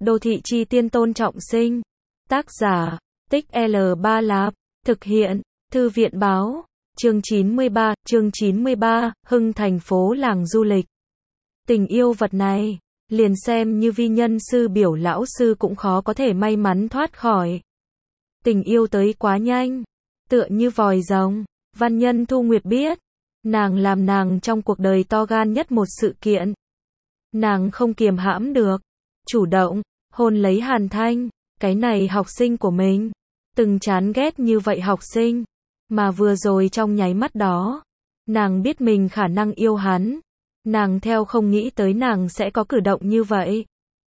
Đô thị chi tiên Tôn Trọng Sinh. Tác giả, Tích L Ba Lạp. Thực hiện, Thư viện báo. Chương 93, Hưng thành phố làng du lịch. Tình yêu vật này, liền xem như vi nhân sư biểu lão sư cũng khó có thể may mắn thoát khỏi. Tình yêu tới quá nhanh, tựa như vòi rồng. Văn Nhân Thu Nguyệt biết, nàng làm nàng trong cuộc đời to gan nhất một sự kiện. Nàng không kiềm hãm được, chủ động hôn lấy Hàn Thanh, cái này học sinh của mình. Từng chán ghét như vậy học sinh, mà vừa rồi trong nháy mắt đó, nàng biết mình khả năng yêu hắn. Nàng theo không nghĩ tới nàng sẽ có cử động như vậy.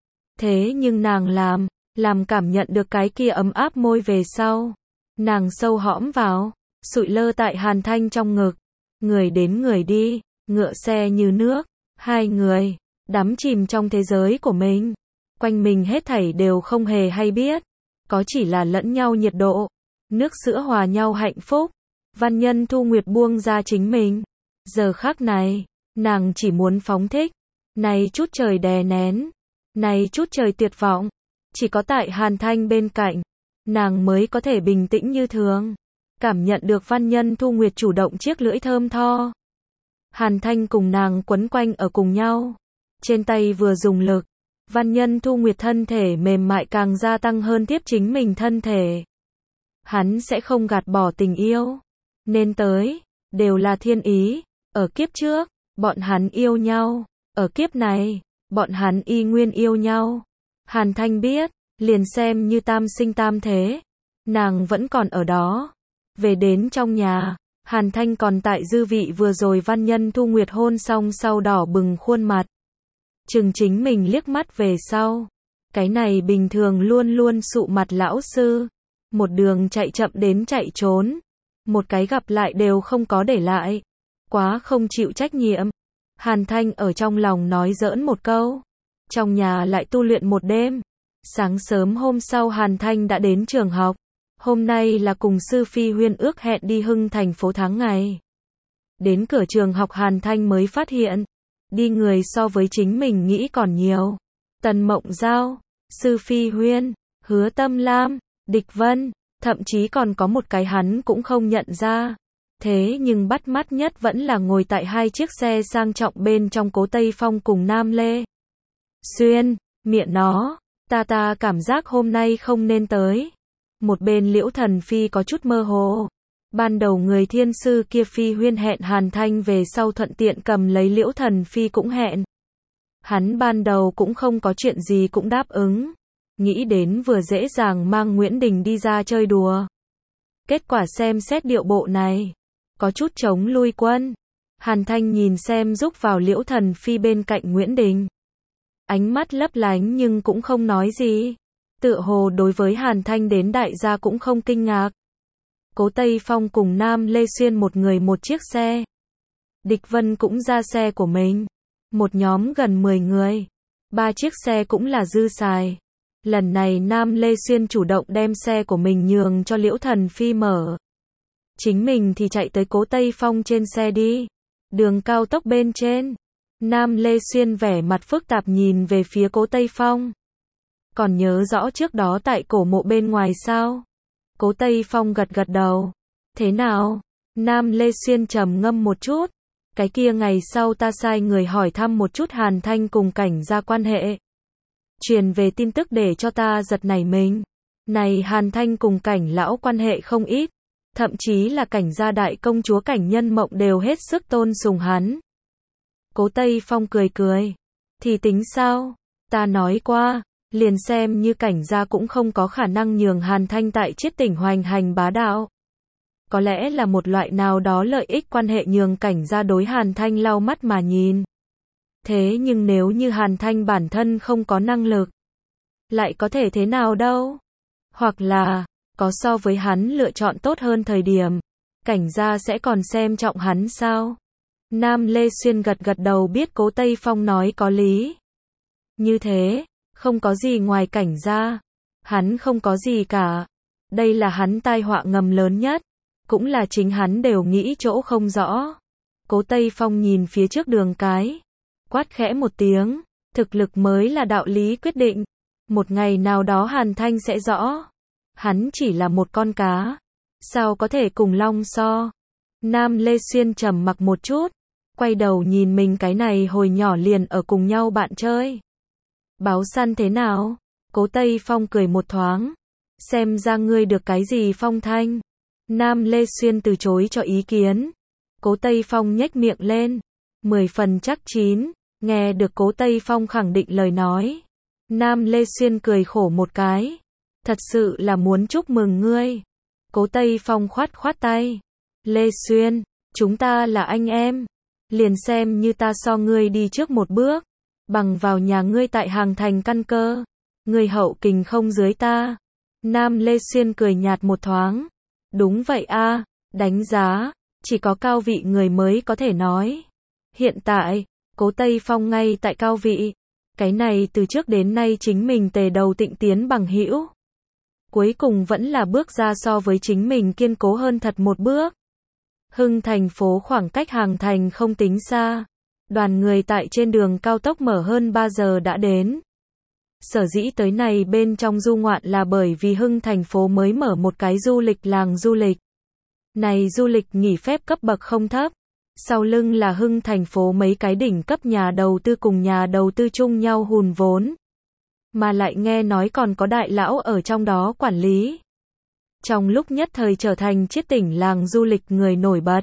Thế nhưng nàng làm cảm nhận được cái kia ấm áp môi về sau. Nàng sâu hõm vào, sụi lơ tại Hàn Thanh trong ngực. Người đến người đi, ngựa xe như nước. Hai người, đắm chìm trong thế giới của mình. Quanh mình hết thảy đều không hề hay biết. Có chỉ là lẫn nhau nhiệt độ. Nước sữa hòa nhau hạnh phúc. Văn Nhân Thu Nguyệt buông ra chính mình. Giờ khắc này, nàng chỉ muốn phóng thích. Này chút trời đè nén. Này chút trời tuyệt vọng. Chỉ có tại Hàn Thanh bên cạnh, nàng mới có thể bình tĩnh như thường. Cảm nhận được Văn Nhân Thu Nguyệt chủ động chiếc lưỡi thơm tho. Hàn Thanh cùng nàng quấn quanh ở cùng nhau. Trên tay vừa dùng lực, Văn Nhân Thu Nguyệt thân thể mềm mại càng gia tăng hơn tiếp chính mình thân thể. Hắn sẽ không gạt bỏ tình yêu. Nên tới, đều là thiên ý. Ở kiếp trước, bọn hắn yêu nhau. Ở kiếp này, bọn hắn y nguyên yêu nhau. Hàn Thanh biết, liền xem như tam sinh tam thế, nàng vẫn còn ở đó. Về đến trong nhà, Hàn Thanh còn tại dư vị vừa rồi Văn Nhân Thu Nguyệt hôn xong sau đỏ bừng khuôn mặt. Chừng chính mình liếc mắt về sau. Cái này bình thường luôn luôn sụ mặt lão sư. Một đường chạy chậm đến chạy trốn. Một cái gặp lại đều không có để lại. Quá không chịu trách nhiệm. Hàn Thanh ở trong lòng nói giỡn một câu. Trong nhà lại tu luyện một đêm. Sáng sớm hôm sau Hàn Thanh đã đến trường học. Hôm nay là cùng sư Phi Huyên ước hẹn đi Hưng thành phố tháng ngày. Đến cửa trường học Hàn Thanh mới phát hiện, đi người so với chính mình nghĩ còn nhiều. Tần Mộng Giao, sư Phi Huyên, Hứa Tâm Lam, Địch Vân, thậm chí còn có một cái hắn cũng không nhận ra. Thế nhưng bắt mắt nhất vẫn là ngồi tại hai chiếc xe sang trọng bên trong Cố Tây Phong cùng Nam Lê Xuyên. Miệng nó, ta cảm giác hôm nay không nên tới. Một bên Liễu Thần Phi có chút mơ hồ. Ban đầu người thiên sư kia Phi Huyên hẹn Hàn Thanh về sau thuận tiện cầm lấy Liễu Thần Phi cũng hẹn. Hắn ban đầu cũng không có chuyện gì cũng đáp ứng. Nghĩ đến vừa dễ dàng mang Nguyễn Đình đi ra chơi đùa. Kết quả xem xét điệu bộ này, có chút chống lui quân. Hàn Thanh nhìn xem rúc vào Liễu Thần Phi bên cạnh Nguyễn Đình. Ánh mắt lấp lánh nhưng cũng không nói gì. Tựa hồ đối với Hàn Thanh đến đại gia cũng không kinh ngạc. Cố Tây Phong cùng Nam Lê Xuyên một người một chiếc xe. Địch Vân cũng ra xe của mình. Một nhóm gần 10 người. 3 chiếc xe cũng là dư xài. Lần này Nam Lê Xuyên chủ động đem xe của mình nhường cho Liễu Thần Phi mở. Chính mình thì chạy tới Cố Tây Phong trên xe đi. Đường cao tốc bên trên. Nam Lê Xuyên vẻ mặt phức tạp nhìn về phía Cố Tây Phong. Còn nhớ rõ trước đó tại cổ mộ bên ngoài sao? Cố Tây Phong gật gật đầu. Thế nào? Nam Lê Xuyên trầm ngâm một chút. Cái kia ngày sau ta sai người hỏi thăm một chút Hàn Thanh cùng Cảnh gia quan hệ. Truyền về tin tức để cho ta giật nảy mình. Này Hàn Thanh cùng Cảnh lão quan hệ không ít. Thậm chí là Cảnh gia đại công chúa Cảnh Nhân Mộng đều hết sức tôn sùng hắn. Cố Tây Phong cười cười. Thì tính sao? Ta nói qua, liền xem như Cảnh gia cũng không có khả năng nhường Hàn Thanh tại Chiết Tỉnh hoành hành bá đạo. Có lẽ là một loại nào đó lợi ích quan hệ nhường Cảnh gia đối Hàn Thanh lau mắt mà nhìn. Thế nhưng nếu như Hàn Thanh bản thân không có năng lực, lại có thể thế nào đâu? Hoặc là, có so với hắn lựa chọn tốt hơn thời điểm, Cảnh gia sẽ còn xem trọng hắn sao? Nam Lê Xuyên gật gật đầu biết Cố Tây Phong nói có lý. Như thế, không có gì ngoài Cảnh gia. Hắn không có gì cả. Đây là hắn tai họa ngầm lớn nhất. Cũng là chính hắn đều nghĩ chỗ không rõ. Cố Tây Phong nhìn phía trước đường cái. Quát khẽ một tiếng. Thực lực mới là đạo lý quyết định. Một ngày nào đó Hàn Thanh sẽ rõ. Hắn chỉ là một con cá. Sao có thể cùng long so? Nam Lê Xuyên trầm mặc một chút. Quay đầu nhìn mình cái này hồi nhỏ liền ở cùng nhau bạn chơi. Báo săn thế nào? Cố Tây Phong cười một thoáng. Xem ra ngươi được cái gì Phong Thanh? Nam Lê Xuyên từ chối cho ý kiến. Cố Tây Phong nhếch miệng lên. 10 phần chắc chín. Nghe được Cố Tây Phong khẳng định lời nói. Nam Lê Xuyên cười khổ một cái. Thật sự là muốn chúc mừng ngươi. Cố Tây Phong khoát khoát tay. Lê Xuyên, chúng ta là anh em. Liền xem như ta so ngươi đi trước một bước. Bằng vào nhà ngươi tại Hàng Thành căn cơ. Ngươi hậu kình không dưới ta. Nam Lê Xuyên cười nhạt một thoáng. Đúng vậy a, đánh giá, chỉ có cao vị người mới có thể nói. Hiện tại, Cố Tây Phong ngay tại cao vị. Cái này từ trước đến nay chính mình tề đầu tịnh tiến bằng hữu. Cuối cùng vẫn là bước ra so với chính mình kiên cố hơn thật một bước. Hưng thành phố khoảng cách Hàng Thành không tính xa. Đoàn người tại trên đường cao tốc mở hơn 3 giờ đã đến. Sở dĩ tới này bên trong du ngoạn là bởi vì Hưng thành phố mới mở một cái du lịch làng du lịch. Này du lịch nghỉ phép cấp bậc không thấp. Sau lưng là Hưng thành phố mấy cái đỉnh cấp nhà đầu tư cùng nhà đầu tư chung nhau hùn vốn. Mà lại nghe nói còn có đại lão ở trong đó quản lý. Trong lúc nhất thời trở thành chiết tỉnh làng du lịch người nổi bật.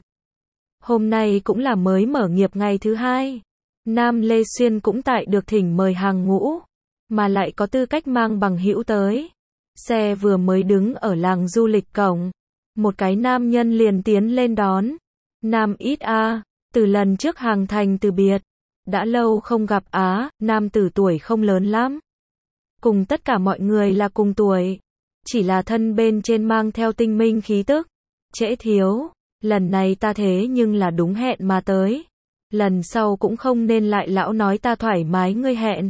Hôm nay cũng là mới mở nghiệp ngày thứ 2. Nam Lê Xuyên cũng tại được thỉnh mời hàng ngũ. Mà lại có tư cách mang bằng hữu tới. Xe vừa mới đứng ở làng du lịch cổng. Một cái nam nhân liền tiến lên đón. Nam ít a, từ lần trước Hàng Thành từ biệt. Đã lâu không gặp á, nam tử tuổi không lớn lắm. Cùng tất cả mọi người là cùng tuổi. Chỉ là thân bên trên mang theo tinh minh khí tức. Trễ thiếu, lần này ta thế nhưng là đúng hẹn mà tới. Lần sau cũng không nên lại lão nói ta thoải mái ngươi hẹn.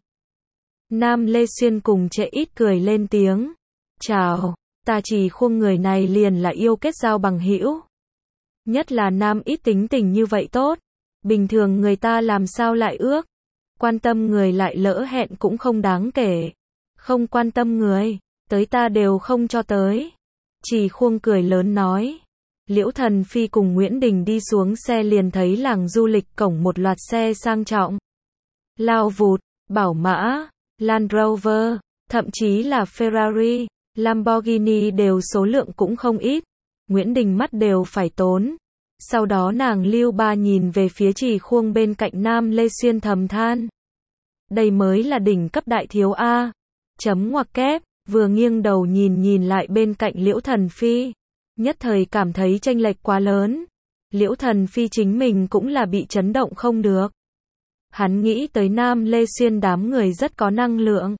Nam Lê Xuyên cùng Trễ ít cười lên tiếng. Chào, ta chỉ khuông người này liền là yêu kết giao bằng hữu. Nhất là Nam ít tính tình như vậy tốt. Bình thường người ta làm sao lại ước. Quan tâm người lại lỡ hẹn cũng không đáng kể. Không quan tâm người, tới ta đều không cho tới. Chỉ khuông cười lớn nói. Liễu Thần Phi cùng Nguyễn Đình đi xuống xe liền thấy làng du lịch cổng một loạt xe sang trọng. Lao vụt, Bảo Mã, Land Rover, thậm chí là Ferrari, Lamborghini đều số lượng cũng không ít. Nguyễn Đình mắt đều phải tốn. Sau đó nàng lưu ba nhìn về phía Trì Khuông bên cạnh Nam Lê Xuyên thầm than. Đây mới là đỉnh cấp đại thiếu A. Chấm ngoặc kép, vừa nghiêng đầu nhìn lại bên cạnh Liễu Thần Phi. Nhất thời cảm thấy chênh lệch quá lớn. Liễu Thần Phi chính mình cũng là bị chấn động không được. Hắn nghĩ tới Nam Lê Xuyên đám người rất có năng lượng.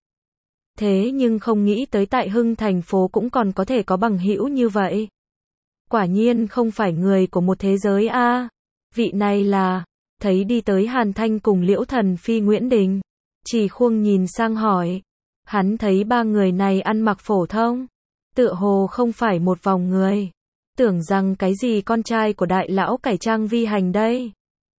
Thế nhưng không nghĩ tới tại Hưng thành phố cũng còn có thể có bằng hữu như vậy. Quả nhiên không phải người của một thế giới a. Vị này là, thấy đi tới Hàn Thanh cùng Liễu Thần Phi Nguyễn Đình. Trì Khuông nhìn sang hỏi. Hắn thấy ba người này ăn mặc phổ thông. Tựa hồ không phải một vòng người. Tưởng rằng cái gì con trai của đại lão cải trang vi hành đây.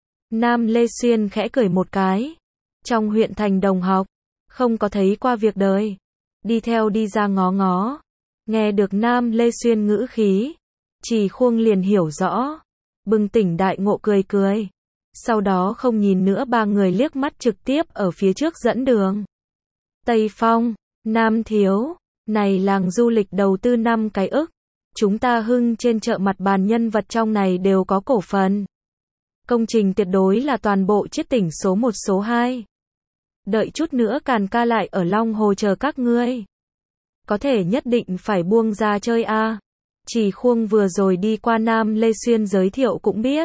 Nam Lê Xuyên khẽ cười một cái. Trong huyện thành đồng học, không có thấy qua việc đời. Đi theo đi ra ngó ngó. Nghe được Nam Lê Xuyên ngữ khí. Trì Khuông liền hiểu rõ. Bừng tỉnh đại ngộ cười cười. Sau đó không nhìn nữa ba người liếc mắt trực tiếp ở phía trước dẫn đường. Tây Phong, Nam Thiếu, này làng du lịch đầu tư 5 cái ức. Chúng ta Hưng trên chợ mặt bàn nhân vật trong này đều có cổ phần. Công trình tuyệt đối là toàn bộ chiết tỉnh số 1 số 2. Đợi chút nữa Càn ca lại ở Long Hồ chờ các ngươi. Có thể nhất định phải buông ra chơi a. Trì Khuông vừa rồi đi qua Nam Lê Xuyên giới thiệu cũng biết.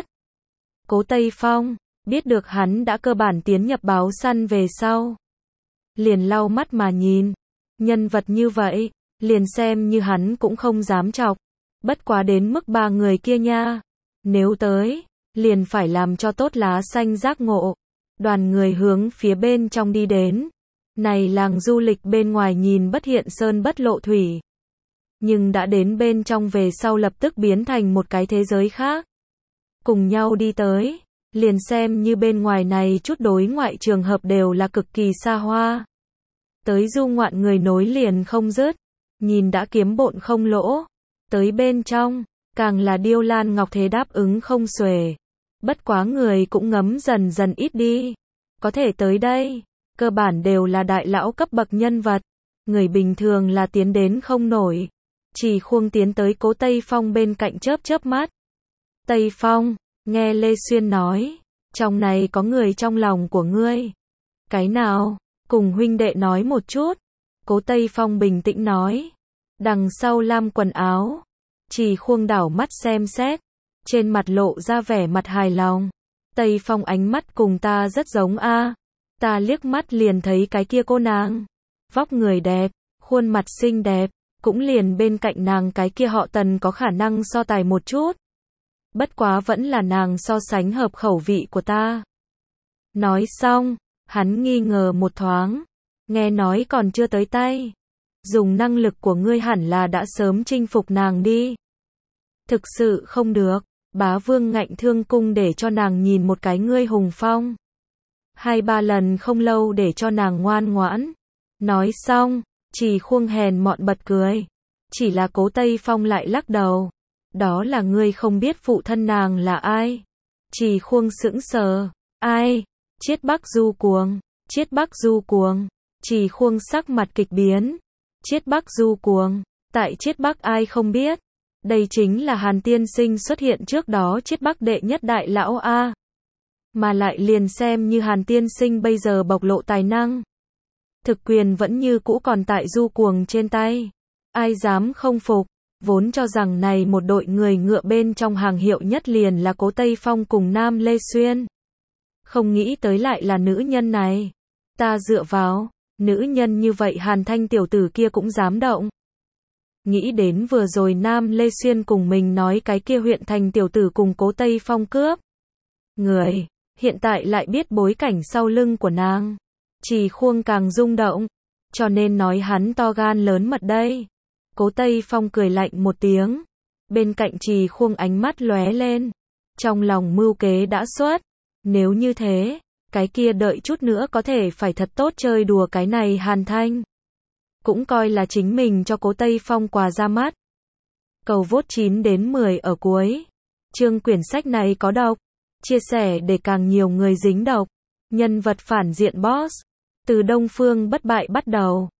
Cố Tây Phong, biết được hắn đã cơ bản tiến nhập báo săn về sau. Liền lau mắt mà nhìn. Nhân vật như vậy, liền xem như hắn cũng không dám chọc. Bất quá đến mức ba người kia nha. Nếu tới, liền phải làm cho tốt lá xanh giác ngộ. Đoàn người hướng phía bên trong đi đến. Này làng du lịch bên ngoài nhìn bất hiện sơn bất lộ thủy. Nhưng đã đến bên trong về sau lập tức biến thành một cái thế giới khác. Cùng nhau đi tới, liền xem như bên ngoài này chút đối ngoại trường hợp đều là cực kỳ xa hoa. Tới du ngoạn người nối liền không dứt, nhìn đã kiếm bộn không lỗ. Tới bên trong, càng là điêu lan ngọc thế đáp ứng không xuể. Bất quá người cũng ngấm dần dần ít đi. Có thể tới đây, cơ bản đều là đại lão cấp bậc nhân vật. Người bình thường là tiến đến không nổi. Chỉ Khuông tiến tới Cố Tây Phong bên cạnh chớp chớp mắt. Tây Phong, nghe Lê Xuyên nói, trong này có người trong lòng của ngươi. Cái nào? Cùng huynh đệ nói một chút. Cố Tây Phong bình tĩnh nói. Đằng sau lam quần áo. Chỉ Khuông đảo mắt xem xét. Trên mặt lộ ra vẻ mặt hài lòng. Tây Phong ánh mắt cùng ta rất giống a. Ta liếc mắt liền thấy cái kia cô nàng. Vóc người đẹp, khuôn mặt xinh đẹp. Cũng liền bên cạnh nàng cái kia họ Tần có khả năng so tài một chút. Bất quá vẫn là nàng so sánh hợp khẩu vị của ta. Nói xong, hắn nghi ngờ một thoáng. Nghe nói còn chưa tới tay. Dùng năng lực của ngươi hẳn là đã sớm chinh phục nàng đi. Thực sự không được. Bá Vương ngạnh thương cung để cho nàng nhìn một cái ngươi hùng phong. 2-3 lần không lâu để cho nàng ngoan ngoãn. Nói xong, Chỉ Khuông hèn mọn bật cười. Chỉ là Cố Tây Phong lại lắc đầu. Đó là ngươi không biết phụ thân nàng là ai. Chỉ Khuông sững sờ. Ai? Chiết Bắc Du Cuồng. Chiết Bắc Du Cuồng. Chỉ Khuông sắc mặt kịch biến. Chiết Bắc Du Cuồng. Tại Chiết Bắc ai không biết. Đây chính là Hàn Tiên Sinh xuất hiện trước đó Chiết Bắc đệ nhất đại lão A. Mà lại liền xem như Hàn Tiên Sinh bây giờ bộc lộ tài năng. Thực quyền vẫn như cũ còn tại Du Cuồng trên tay. Ai dám không phục. Vốn cho rằng này một đội người ngựa bên trong hàng hiệu nhất liền là Cố Tây Phong cùng Nam Lê Xuyên. Không nghĩ tới lại là nữ nhân này. Ta dựa vào, nữ nhân như vậy Hàn Thanh tiểu tử kia cũng dám động. Nghĩ đến vừa rồi Nam Lê Xuyên cùng mình nói cái kia huyện thành tiểu tử cùng Cố Tây Phong cướp. Người, hiện tại lại biết bối cảnh sau lưng của nàng. Chỉ Khuông càng rung động, cho nên nói hắn to gan lớn mật đây. Cố Tây Phong cười lạnh một tiếng. Bên cạnh Chỉ Khuông ánh mắt lóe lên. Trong lòng mưu kế đã xuất. Nếu như thế, cái kia đợi chút nữa có thể phải thật tốt chơi đùa cái này Hàn Thanh. Cũng coi là chính mình cho Cố Tây Phong quà ra mắt. Cầu vote 9 đến 10 ở cuối. Chương quyển sách này có độc. Chia sẻ để càng nhiều người dính độc. Nhân vật phản diện boss. Từ Đông Phương bất bại bắt đầu.